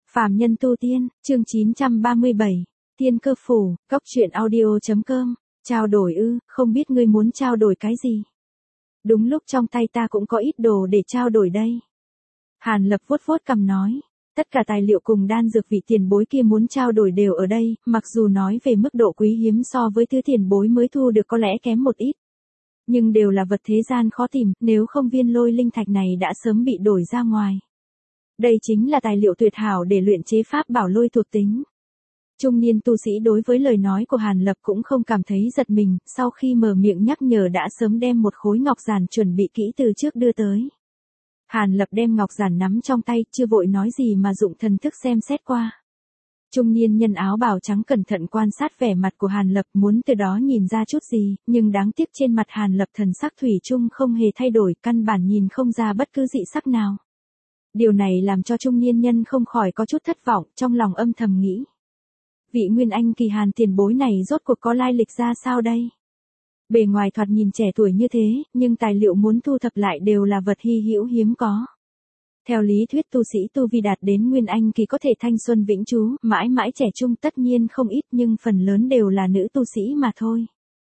Phàm nhân tu tiên, chương 937, Tiên cơ phủ, Cốc truyện audio.com, trao đổi ư, không biết ngươi muốn trao đổi cái gì? Đúng lúc trong tay ta cũng có ít đồ để trao đổi đây. Hàn Lập vuốt vuốt cằm nói, tất cả tài liệu cùng đan dược vị tiền bối kia muốn trao đổi đều ở đây, mặc dù nói về mức độ quý hiếm so với thứ tiền bối mới thu được có lẽ kém một ít. Nhưng đều là vật thế gian khó tìm, nếu không viên lôi linh thạch này đã sớm bị đổi ra ngoài. Đây chính là tài liệu tuyệt hảo để luyện chế pháp bảo lôi thuộc tính. Trung niên tu sĩ đối với lời nói của Hàn Lập cũng không cảm thấy giật mình, sau khi mở miệng nhắc nhở đã sớm đem một khối ngọc giản chuẩn bị kỹ từ trước đưa tới. Hàn Lập đem ngọc giản nắm trong tay, chưa vội nói gì mà dụng thần thức xem xét qua. Trung niên nhân áo bào trắng cẩn thận quan sát vẻ mặt của Hàn Lập, muốn từ đó nhìn ra chút gì, nhưng đáng tiếc trên mặt Hàn Lập thần sắc thủy chung không hề thay đổi, căn bản nhìn không ra bất cứ dị sắc nào. Điều này làm cho trung niên nhân không khỏi có chút thất vọng, trong lòng âm thầm nghĩ. Vị Nguyên Anh kỳ Hàn tiền bối này rốt cuộc có lai lịch ra sao đây? Bề ngoài thoạt nhìn trẻ tuổi như thế, nhưng tài liệu muốn thu thập lại đều là vật hy hữu hiếm có. Theo lý thuyết tu sĩ tu vi đạt đến Nguyên Anh kỳ có thể thanh xuân vĩnh trú, mãi mãi trẻ trung tất nhiên không ít nhưng phần lớn đều là nữ tu sĩ mà thôi.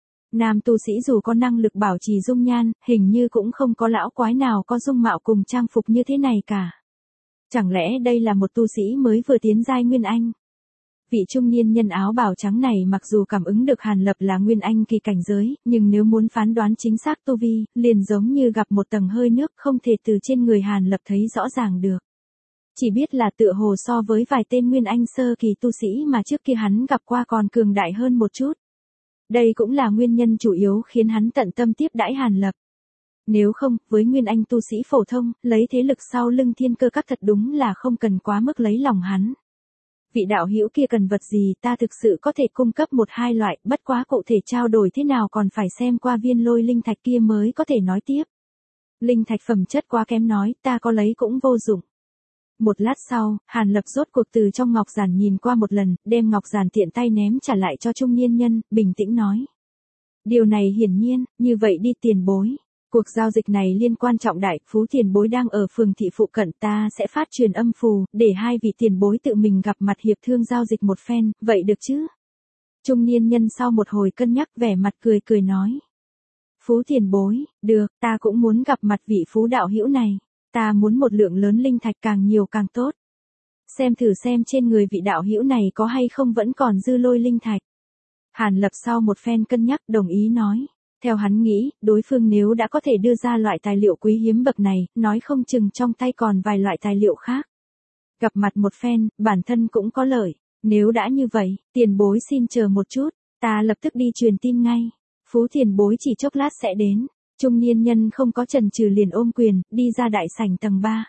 Nam tu sĩ dù có năng lực bảo trì dung nhan, hình như cũng không có lão quái nào có dung mạo cùng trang phục như thế này cả. Chẳng lẽ đây là một tu sĩ mới vừa tiến giai Nguyên Anh? Vị trung niên nhân áo bào trắng này mặc dù cảm ứng được Hàn Lập là Nguyên Anh kỳ cảnh giới, nhưng nếu muốn phán đoán chính xác tu vi, liền giống như gặp một tầng hơi nước không thể từ trên người Hàn Lập thấy rõ ràng được. Chỉ biết là tựa hồ so với vài tên Nguyên Anh sơ kỳ tu sĩ mà trước kia hắn gặp qua còn cường đại hơn một chút. Đây cũng là nguyên nhân chủ yếu khiến hắn tận tâm tiếp đãi Hàn Lập. Nếu không, với Nguyên Anh tu sĩ phổ thông, lấy thế lực sau lưng Thiên Cơ Các thật đúng là không cần quá mức lấy lòng hắn. Vị đạo hữu kia cần vật gì ta thực sự có thể cung cấp một hai loại, bất quá cụ thể trao đổi thế nào còn phải xem qua viên lôi linh thạch kia mới có thể nói tiếp. Linh thạch phẩm chất quá kém nói, ta có lấy cũng vô dụng. Một lát sau, Hàn Lập rốt cuộc từ trong ngọc giản nhìn qua một lần, đem ngọc giản tiện tay ném trả lại cho trung niên nhân, bình tĩnh nói. Điều này hiển nhiên, như vậy đi tiền bối. Cuộc giao dịch này liên quan trọng đại, Phú tiền bối đang ở phường thị phụ cận, ta sẽ phát truyền âm phù, để hai vị tiền bối tự mình gặp mặt hiệp thương giao dịch một phen, vậy được chứ? Trung niên nhân sau một hồi cân nhắc vẻ mặt cười cười nói. Phú tiền bối, được, ta cũng muốn gặp mặt vị Phú đạo hữu này, ta muốn một lượng lớn linh thạch càng nhiều càng tốt. Xem thử xem trên người vị đạo hữu này có hay không vẫn còn dư lôi linh thạch. Hàn Lập sau một phen cân nhắc đồng ý nói. Theo hắn nghĩ, đối phương nếu đã có thể đưa ra loại tài liệu quý hiếm bậc này, nói không chừng trong tay còn vài loại tài liệu khác. Gặp mặt một phen, bản thân cũng có lợi. Nếu đã như vậy, tiền bối xin chờ một chút, ta lập tức đi truyền tin ngay. Phú tiền bối chỉ chốc lát sẽ đến. Trung niên nhân không có chần chừ liền ôm quyền, đi ra đại sảnh tầng 3.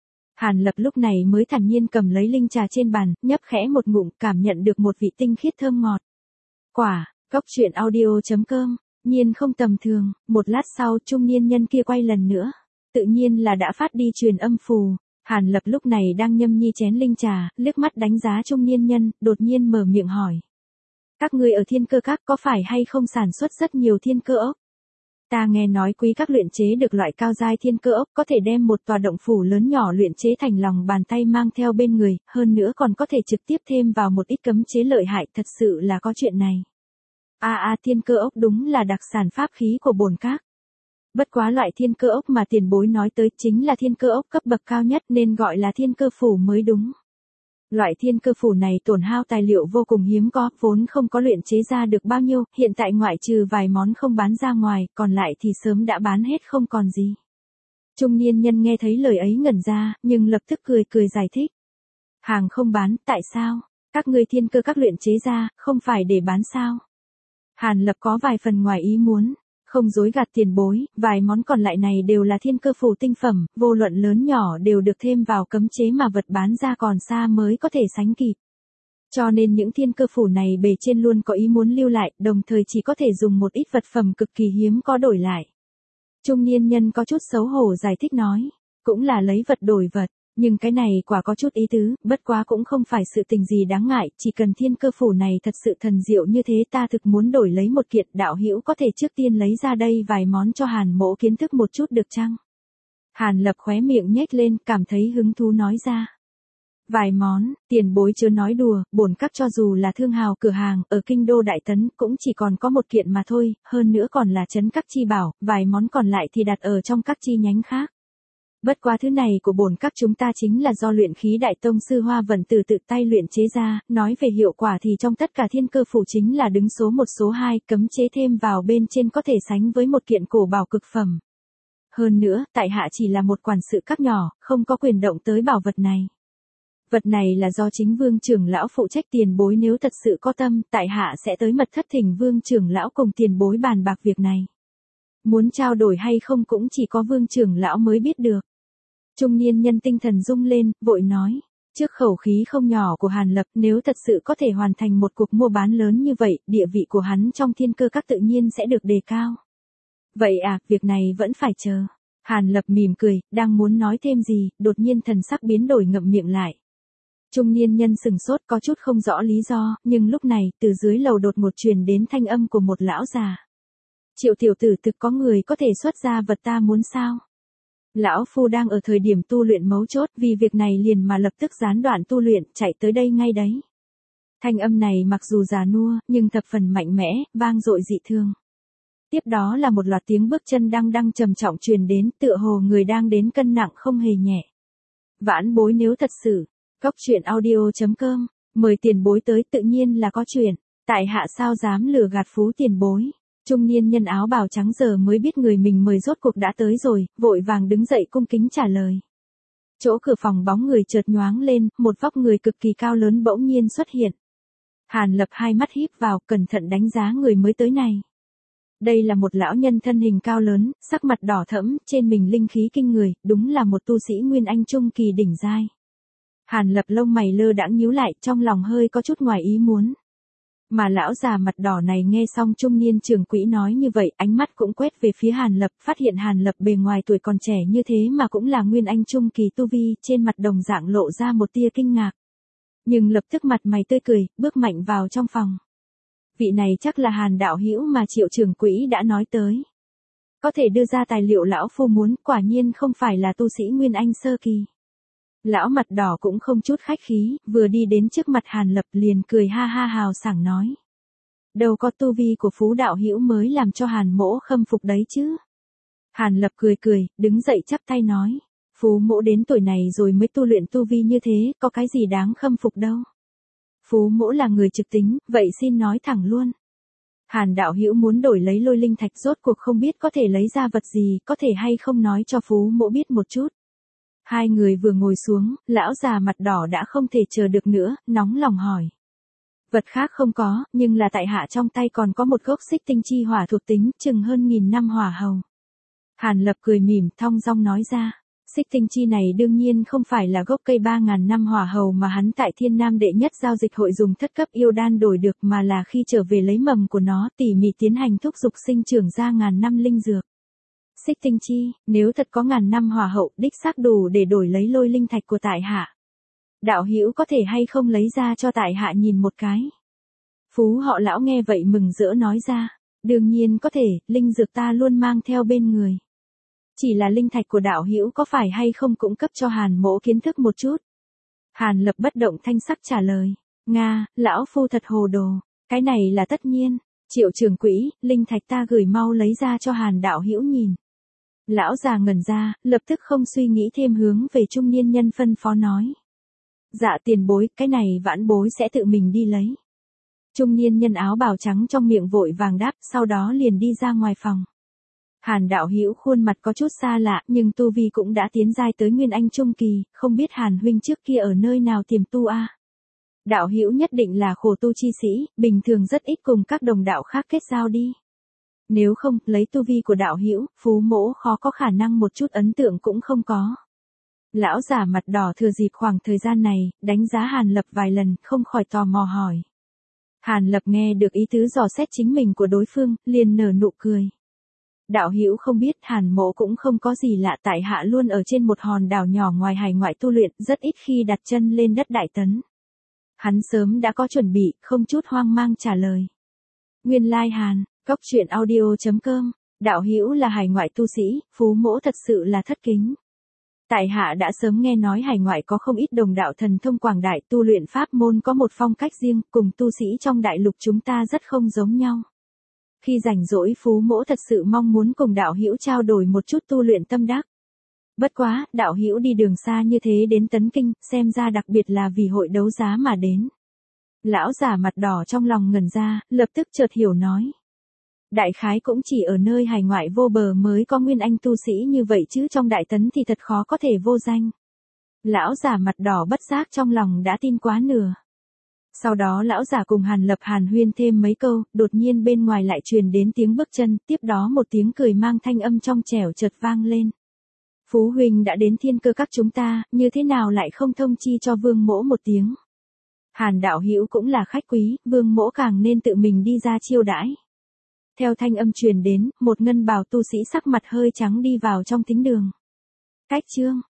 Hàn Lập lúc này mới thản nhiên cầm lấy linh trà trên bàn, nhấp khẽ một ngụm, cảm nhận được một vị tinh khiết thơm ngọt. Quả, Cốc truyện audio.com. Nhiên không tầm thường, một lát sau trung niên nhân kia quay lần nữa. Tự nhiên là đã phát đi truyền âm phù. Hàn Lập lúc này đang nhâm nhi chén linh trà, liếc mắt đánh giá trung niên nhân, đột nhiên mở miệng hỏi. Các ngươi ở Thiên Cơ Các có phải hay không sản xuất rất nhiều thiên cơ ốc? Ta nghe nói quý các luyện chế được loại cao giai thiên cơ ốc có thể đem một tòa động phủ lớn nhỏ luyện chế thành lòng bàn tay mang theo bên người, hơn nữa còn có thể trực tiếp thêm vào một ít cấm chế lợi hại, thật sự là có chuyện này. Thiên cơ ốc đúng là đặc sản pháp khí của bổn các. Bất quá loại thiên cơ ốc mà tiền bối nói tới chính là thiên cơ ốc cấp bậc cao nhất nên gọi là thiên cơ phủ mới đúng. Loại thiên cơ phủ này tổn hao tài liệu vô cùng hiếm có, vốn không có luyện chế ra được bao nhiêu, hiện tại ngoại trừ vài món không bán ra ngoài, còn lại thì sớm đã bán hết không còn gì. Trung niên nhân nghe thấy lời ấy ngẩn ra, nhưng lập tức cười cười giải thích. Hàng không bán, tại sao? Các ngươi Thiên Cơ Các luyện chế ra, không phải để bán sao? Hàn Lập có vài phần ngoài ý muốn, không dối gạt tiền bối, vài món còn lại này đều là thiên cơ phù tinh phẩm, vô luận lớn nhỏ đều được thêm vào cấm chế mà vật bán ra còn xa mới có thể sánh kịp. Cho nên những thiên cơ phù này bề trên luôn có ý muốn lưu lại, đồng thời chỉ có thể dùng một ít vật phẩm cực kỳ hiếm có đổi lại. Trung niên nhân có chút xấu hổ giải thích nói, cũng là lấy vật đổi vật. Nhưng cái này quả có chút ý tứ, bất quá cũng không phải sự tình gì đáng ngại, chỉ cần thiên cơ phủ này thật sự thần diệu như thế ta thực muốn đổi lấy một kiện, đạo hữu có thể trước tiên lấy ra đây vài món cho Hàn mỗ kiến thức một chút được chăng? Hàn Lập khóe miệng nhếch lên, cảm thấy hứng thú nói ra. Vài món, tiền bối chớ nói đùa, bổn các cho dù là thương hào cửa hàng ở kinh đô Đại Tấn cũng chỉ còn có một kiện mà thôi, hơn nữa còn là trấn các chi bảo, vài món còn lại thì đặt ở trong các chi nhánh khác. Bất quá thứ này của bổn các chúng ta chính là do luyện khí đại tông sư Hoa Vân Tử tự tay luyện chế ra, nói về hiệu quả thì trong tất cả thiên cơ phủ chính là đứng số 1 số 2, cấm chế thêm vào bên trên có thể sánh với một kiện cổ bảo cực phẩm. Hơn nữa, tại hạ chỉ là một quản sự các nhỏ, không có quyền động tới bảo vật này. Vật này là do chính Vương trưởng lão phụ trách, tiền bối nếu thật sự có tâm, tại hạ sẽ tới mật thất thỉnh Vương trưởng lão cùng tiền bối bàn bạc việc này. Muốn trao đổi hay không cũng chỉ có Vương trưởng lão mới biết được. Trung niên nhân tinh thần rung lên, vội nói. Trước khẩu khí không nhỏ của Hàn Lập, nếu thật sự có thể hoàn thành một cuộc mua bán lớn như vậy, địa vị của hắn trong thiên cơ các tự nhiên sẽ được đề cao. Vậy à, việc này vẫn phải chờ. Hàn Lập mỉm cười, đang muốn nói thêm gì, đột nhiên thần sắc biến đổi ngậm miệng lại. Trung niên nhân sừng sốt có chút không rõ lý do, nhưng lúc này, từ dưới lầu đột ngột truyền đến thanh âm của một lão già. Triệu tiểu tử, thực có người có thể xuất ra vật ta muốn sao? Lão phu đang ở thời điểm tu luyện mấu chốt, vì việc này liền mà lập tức gián đoạn tu luyện, chạy tới đây ngay đấy. Thanh âm này mặc dù già nua, nhưng thập phần mạnh mẽ, vang dội dị thương. Tiếp đó là một loạt tiếng bước chân đang trầm trọng truyền đến, tựa hồ người đang đến cân nặng không hề nhẹ. Vãn bối nếu thật sự, Cóc truyện audio.com, mời tiền bối tới, tự nhiên là có chuyện, tại hạ sao dám lừa gạt phú tiền bối. Trung niên nhân áo bào trắng giờ mới biết người mình mời rốt cuộc đã tới rồi, vội vàng đứng dậy cung kính trả lời. Chỗ cửa phòng bóng người chợt nhoáng lên, một vóc người cực kỳ cao lớn bỗng nhiên xuất hiện. Hàn Lập hai mắt híp vào, cẩn thận đánh giá người mới tới này. Đây là một lão nhân thân hình cao lớn, sắc mặt đỏ thẫm, trên mình linh khí kinh người, đúng là một tu sĩ Nguyên Anh trung kỳ đỉnh giai. Hàn Lập lông mày lơ đãng nhíu lại, trong lòng hơi có chút ngoài ý muốn. Mà lão già mặt đỏ này nghe xong trung niên trưởng quỹ nói như vậy, ánh mắt cũng quét về phía Hàn Lập, phát hiện Hàn Lập bề ngoài tuổi còn trẻ như thế mà cũng là Nguyên Anh trung kỳ tu vi, trên mặt đồng dạng lộ ra một tia kinh ngạc. Nhưng lập tức mặt mày tươi cười, bước mạnh vào trong phòng. Vị này chắc là Hàn đạo hữu mà Triệu trưởng quỹ đã nói tới. Có thể đưa ra tài liệu lão phu muốn, quả nhiên không phải là tu sĩ Nguyên Anh sơ kỳ. Lão mặt đỏ cũng không chút khách khí, vừa đi đến trước mặt Hàn Lập liền cười ha ha hào sảng nói. Đâu có tu vi của phú đạo hữu mới làm cho Hàn mỗ khâm phục đấy chứ. Hàn Lập cười, đứng dậy chắp tay nói. Phú mỗ đến tuổi này rồi mới tu luyện tu vi như thế, có cái gì đáng khâm phục đâu. Phú mỗ là người trực tính, vậy xin nói thẳng luôn. Hàn đạo hữu muốn đổi lấy lôi linh thạch, rốt cuộc không biết có thể lấy ra vật gì, có thể hay không nói cho phú mỗ biết một chút. Hai người vừa ngồi xuống, lão già mặt đỏ đã không thể chờ được nữa, nóng lòng hỏi. Vật khác không có, nhưng là tại hạ trong tay còn có một gốc xích tinh chi hỏa thuộc tính, chừng hơn 1000 năm hỏa hầu. Hàn Lập cười mỉm, thong dong nói ra. Xích tinh chi này đương nhiên không phải là gốc cây 3000 năm hỏa hầu mà hắn tại Thiên Nam đệ nhất giao dịch hội dùng thất cấp yêu đan đổi được, mà là khi trở về lấy mầm của nó tỉ mỉ tiến hành thúc dục sinh trưởng ra 1000 năm linh dược. Xích tinh chi, nếu thật có 1000 năm hỏa hậu, đích xác đủ để đổi lấy lôi linh thạch của tại hạ. Đạo hữu có thể hay không lấy ra cho tại hạ nhìn một cái. Phú họ lão nghe vậy mừng rỡ nói ra. Đương nhiên có thể, linh dược ta luôn mang theo bên người. Chỉ là linh thạch của đạo hữu có phải hay không cũng cấp cho Hàn mỗ kiến thức một chút. Hàn Lập bất động thanh sắc trả lời. Nga, lão phu thật hồ đồ. Cái này là tất nhiên. Triệu trưởng quỹ, linh thạch ta gửi mau lấy ra cho Hàn đạo hữu nhìn. Lão già ngẩn ra, lập tức không suy nghĩ thêm hướng về trung niên nhân phân phó nói. Dạ tiền bối, cái này vãn bối sẽ tự mình đi lấy. Trung niên nhân áo bào trắng trong miệng vội vàng đáp, sau đó liền đi ra ngoài phòng. Hàn đạo hữu khuôn mặt có chút xa lạ, nhưng tu vi cũng đã tiến giai tới Nguyên Anh trung kỳ, không biết Hàn huynh trước kia ở nơi nào tiềm tu a? Đạo hữu nhất định là khổ tu chi sĩ, bình thường rất ít cùng các đồng đạo khác kết giao đi. Nếu không, lấy tu vi của đạo hữu, phú mỗ khó có khả năng một chút ấn tượng cũng không có. Lão già mặt đỏ thừa dịp khoảng thời gian này, đánh giá Hàn Lập vài lần, không khỏi tò mò hỏi. Hàn Lập nghe được ý tứ dò xét chính mình của đối phương, liền nở nụ cười. Đạo hữu không biết, Hàn mỗ cũng không có gì lạ, tại hạ luôn ở trên một hòn đảo nhỏ ngoài hải ngoại tu luyện, rất ít khi đặt chân lên đất Đại Tấn. Hắn sớm đã có chuẩn bị, không chút hoang mang trả lời. Nguyên lai Hàn, Cóc truyện audio.com, đạo hữu là hải ngoại tu sĩ, phú mỗ thật sự là thất kính. Tại hạ đã sớm nghe nói hải ngoại có không ít đồng đạo thần thông quảng đại, tu luyện pháp môn có một phong cách riêng, cùng tu sĩ trong đại lục chúng ta rất không giống nhau. Khi rảnh rỗi Phú Mỗ thật sự mong muốn cùng đạo hữu trao đổi một chút tu luyện tâm đắc. Bất quá, đạo hữu đi đường xa như thế đến Tấn Kinh, xem ra đặc biệt là vì hội đấu giá mà đến. Lão giả mặt đỏ trong lòng ngẩn ra, lập tức chợt hiểu nói. Đại khái cũng chỉ ở nơi hải ngoại vô bờ mới có nguyên anh tu sĩ như vậy chứ trong Đại Tấn thì thật khó có thể vô danh. Lão giả mặt đỏ bất giác trong lòng đã tin quá nửa. Sau đó lão giả cùng Hàn Lập hàn huyên thêm mấy câu, đột nhiên bên ngoài lại truyền đến tiếng bước chân, tiếp đó một tiếng cười mang thanh âm trong trẻo chợt vang lên. Phú huynh đã đến Thiên Cơ Các chúng ta, như thế nào lại không thông chi cho Vương Mỗ một tiếng? Hàn đạo hữu cũng là khách quý, Vương Mỗ càng nên tự mình đi ra chiêu đãi. Theo thanh âm truyền đến, một ngân bào tu sĩ sắc mặt hơi trắng đi vào trong thính đường. Cách chương